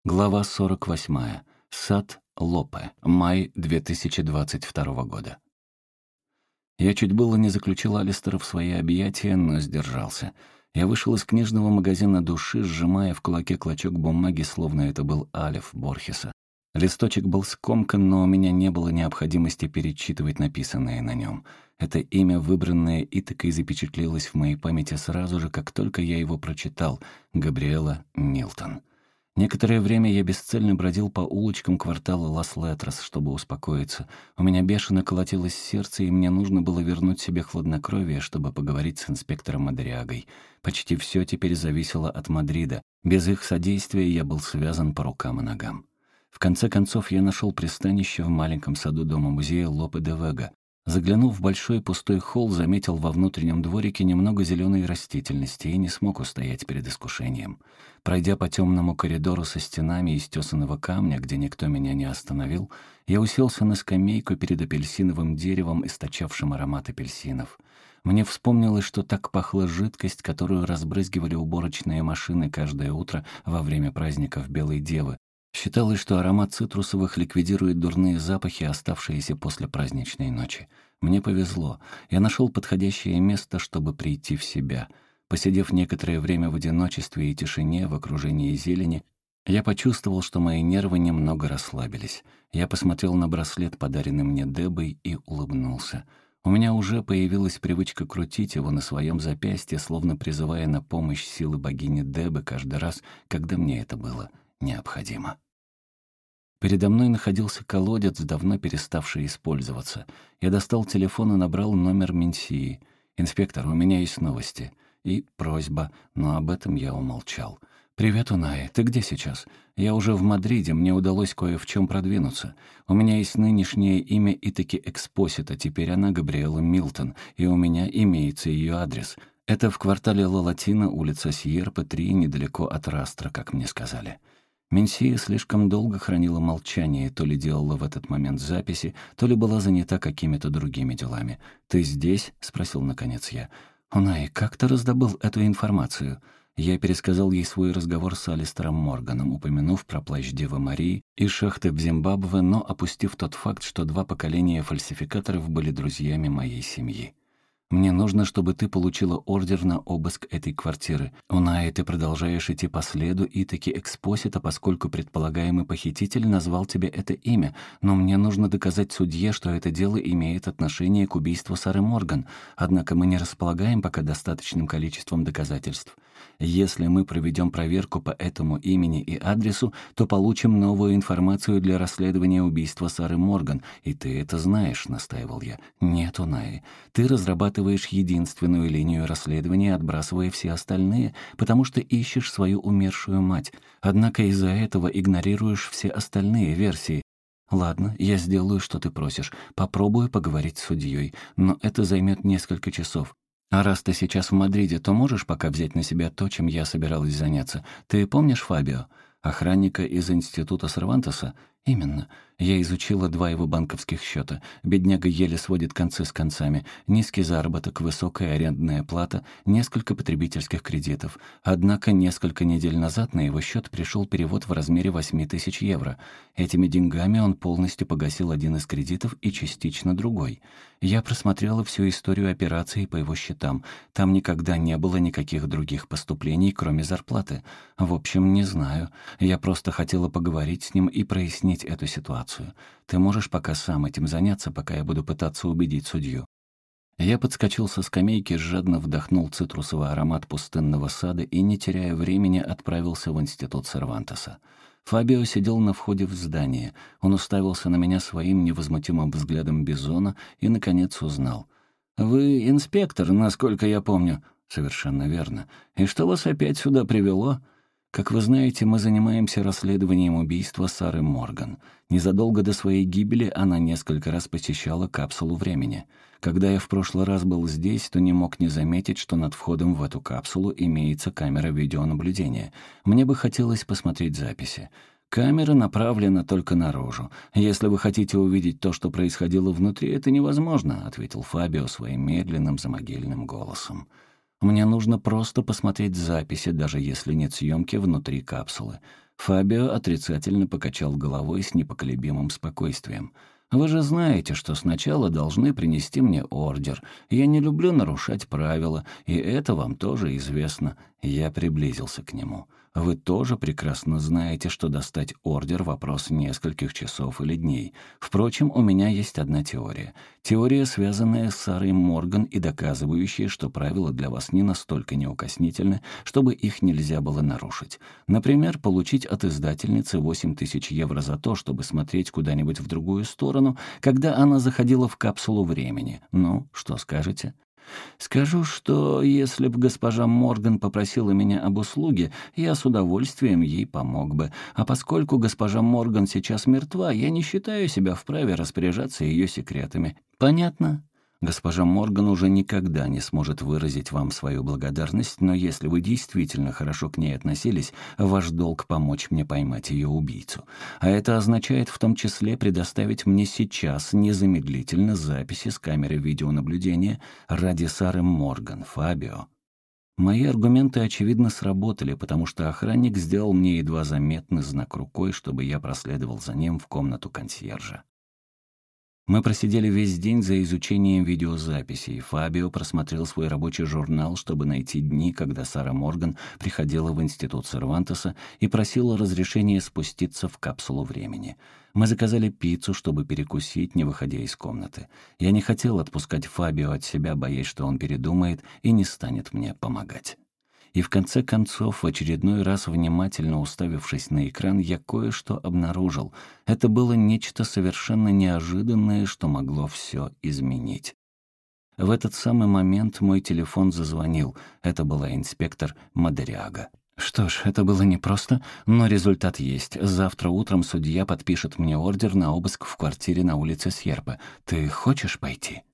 Глава 48. Сад Лопе. Май 2022 года. Я чуть было не заключил Алистера в свои объятия, но сдержался. Я вышел из книжного магазина души, сжимая в кулаке клочок бумаги, словно это был Алеф Борхеса. Листочек был скомкан, но у меня не было необходимости перечитывать написанное на нем. Это имя, выбранное Итакой, запечатлелось в моей памяти сразу же, как только я его прочитал — Габриэла Милтон. Некоторое время я бесцельно бродил по улочкам квартала Лас-Летрос, чтобы успокоиться. У меня бешено колотилось сердце, и мне нужно было вернуть себе хладнокровие, чтобы поговорить с инспектором Мадриагой. Почти все теперь зависело от Мадрида. Без их содействия я был связан по рукам и ногам. В конце концов, я нашел пристанище в маленьком саду дома-музея Лопе де Вега. Заглянув в большой пустой холл, заметил во внутреннем дворике немного зеленой растительности и не смог устоять перед искушением. Пройдя по темному коридору со стенами из тесаного камня, где никто меня не остановил, я уселся на скамейку перед апельсиновым деревом, источавшим аромат апельсинов. Мне вспомнилось, что так пахла жидкость, которую разбрызгивали уборочные машины каждое утро во время праздников Белой Девы. Считалось, что аромат цитрусовых ликвидирует дурные запахи, оставшиеся после праздничной ночи. Мне повезло. Я нашел подходящее место, чтобы прийти в себя. Посидев некоторое время в одиночестве и тишине, в окружении зелени, я почувствовал, что мои нервы немного расслабились. Я посмотрел на браслет, подаренный мне Дебой, и улыбнулся. У меня уже появилась привычка крутить его на своем запястье, словно призывая на помощь силы богини Дебы каждый раз, когда мне это было необходимо. Передо мной находился колодец, давно переставший использоваться. Я достал телефон и набрал номер Менсии. «Инспектор, у меня есть новости». И просьба, но об этом я умолчал. «Привет, Унай, ты где сейчас? Я уже в Мадриде, мне удалось кое в чем продвинуться. У меня есть нынешнее имя Итаки Экспосита, теперь она Габриэла Милтон, и у меня имеется ее адрес. Это в квартале Ла Латина, улица Сьерпе, 3, недалеко от Растра, как мне сказали». Менсия слишком долго хранила молчание, то ли делала в этот момент записи, то ли была занята какими-то другими делами. «Ты здесь?» — спросил наконец я. «Унай, как ты раздобыл эту информацию?» Я пересказал ей свой разговор с Алистером Морганом, упомянув про плащ Девы Марии и шахты в Зимбабве, но опустив тот факт, что 2 поколения фальсификаторов были друзьями моей семьи. «Мне нужно, чтобы ты получила ордер на обыск этой квартиры. Унай, ты продолжаешь идти по следу Итаки Экспосита, поскольку предполагаемый похититель назвал тебе это имя, но мне нужно доказать судье, что это дело имеет отношение к убийству Сары Морган, однако мы не располагаем пока достаточным количеством доказательств. Если мы проведем проверку по этому имени и адресу, то получим новую информацию для расследования убийства Сары Морган, и ты это знаешь», — настаивал я. «Нет, Унай, ты разрабатываешь единственную линию расследования, отбрасывая все остальные, потому что ищешь свою умершую мать, однако из-за этого игнорируешь все остальные версии. Ладно, я сделаю, что ты просишь, попробую поговорить с судьей, но это займет несколько часов. А раз ты сейчас в Мадриде, то можешь пока взять на себя то, чем я собиралась заняться. Ты помнишь Фабио? Охранника из института Сервантеса? Именно. Я изучила 2 его банковских счета. Бедняга еле сводит концы с концами. Низкий заработок, высокая арендная плата, несколько потребительских кредитов. Однако несколько недель назад на его счет пришел перевод в размере 8000 евро. Этими деньгами он полностью погасил один из кредитов и частично другой. Я просмотрела всю историю операций по его счетам. Там никогда не было никаких других поступлений, кроме зарплаты. В общем, не знаю. Я просто хотела поговорить с ним и прояснить эту ситуацию. Ты можешь пока сам этим заняться, пока я буду пытаться убедить судью». Я подскочил со скамейки, жадно вдохнул цитрусовый аромат пустынного сада и, не теряя времени, отправился в институт Сервантеса. Фабио сидел на входе в здание. Он уставился на меня своим невозмутимым взглядом бизона и, наконец, узнал. «Вы инспектор, насколько я помню». «Совершенно верно. И что вас опять сюда привело?» «Как вы знаете, мы занимаемся расследованием убийства Сары Морган. Незадолго до своей гибели она несколько раз посещала капсулу времени. Когда я в прошлый раз был здесь, то не мог не заметить, что над входом в эту капсулу имеется камера видеонаблюдения. Мне бы хотелось посмотреть записи. Камера направлена только наружу. Если вы хотите увидеть то, что происходило внутри, это невозможно», — ответил Фабио своим медленным замогильным голосом. «Мне нужно просто посмотреть записи, даже если нет съемки внутри капсулы. Фабио отрицательно покачал головой с непоколебимым спокойствием. «Вы же знаете, что сначала должны принести мне ордер. Я не люблю нарушать правила, и это вам тоже известно». Я приблизился к нему. «Вы тоже прекрасно знаете, что достать ордер — вопрос нескольких часов или дней. Впрочем, у меня есть одна теория. Теория, связанная с Сарой Морган и доказывающая, что правила для вас не настолько неукоснительны, чтобы их нельзя было нарушить. Например, получить от издательницы 8000 евро за то, чтобы смотреть куда-нибудь в другую сторону, когда она заходила в капсулу времени. Ну, что скажете?» «Скажу, что если бы госпожа Морган попросила меня об услуге, я с удовольствием ей помог бы. А поскольку госпожа Морган сейчас мертва, я не считаю себя вправе распоряжаться ее секретами. Понятно?» Госпожа Морган уже никогда не сможет выразить вам свою благодарность, но если вы действительно хорошо к ней относились, ваш долг помочь мне поймать ее убийцу. А это означает в том числе предоставить мне сейчас незамедлительно записи с камеры видеонаблюдения ради Сары Морган, Фабио. Мои аргументы, очевидно, сработали, потому что охранник сделал мне едва заметный знак рукой, чтобы я проследовал за ним в комнату консьержа. Мы просидели весь день за изучением видеозаписей. Фабио просмотрел свой рабочий журнал, чтобы найти дни, когда Сара Морган приходила в институт Сервантеса и просила разрешения спуститься в капсулу времени. Мы заказали пиццу, чтобы перекусить, не выходя из комнаты. Я не хотел отпускать Фабио от себя, боясь, что он передумает и не станет мне помогать. И в конце концов, в очередной раз внимательно уставившись на экран, я кое-что обнаружил. Это было нечто совершенно неожиданное, что могло все изменить. В этот самый момент мой телефон зазвонил. Это была инспектор Мадериага. Что ж, это было непросто, но результат есть. Завтра утром судья подпишет мне ордер на обыск в квартире на улице Сьерпе. Ты хочешь пойти?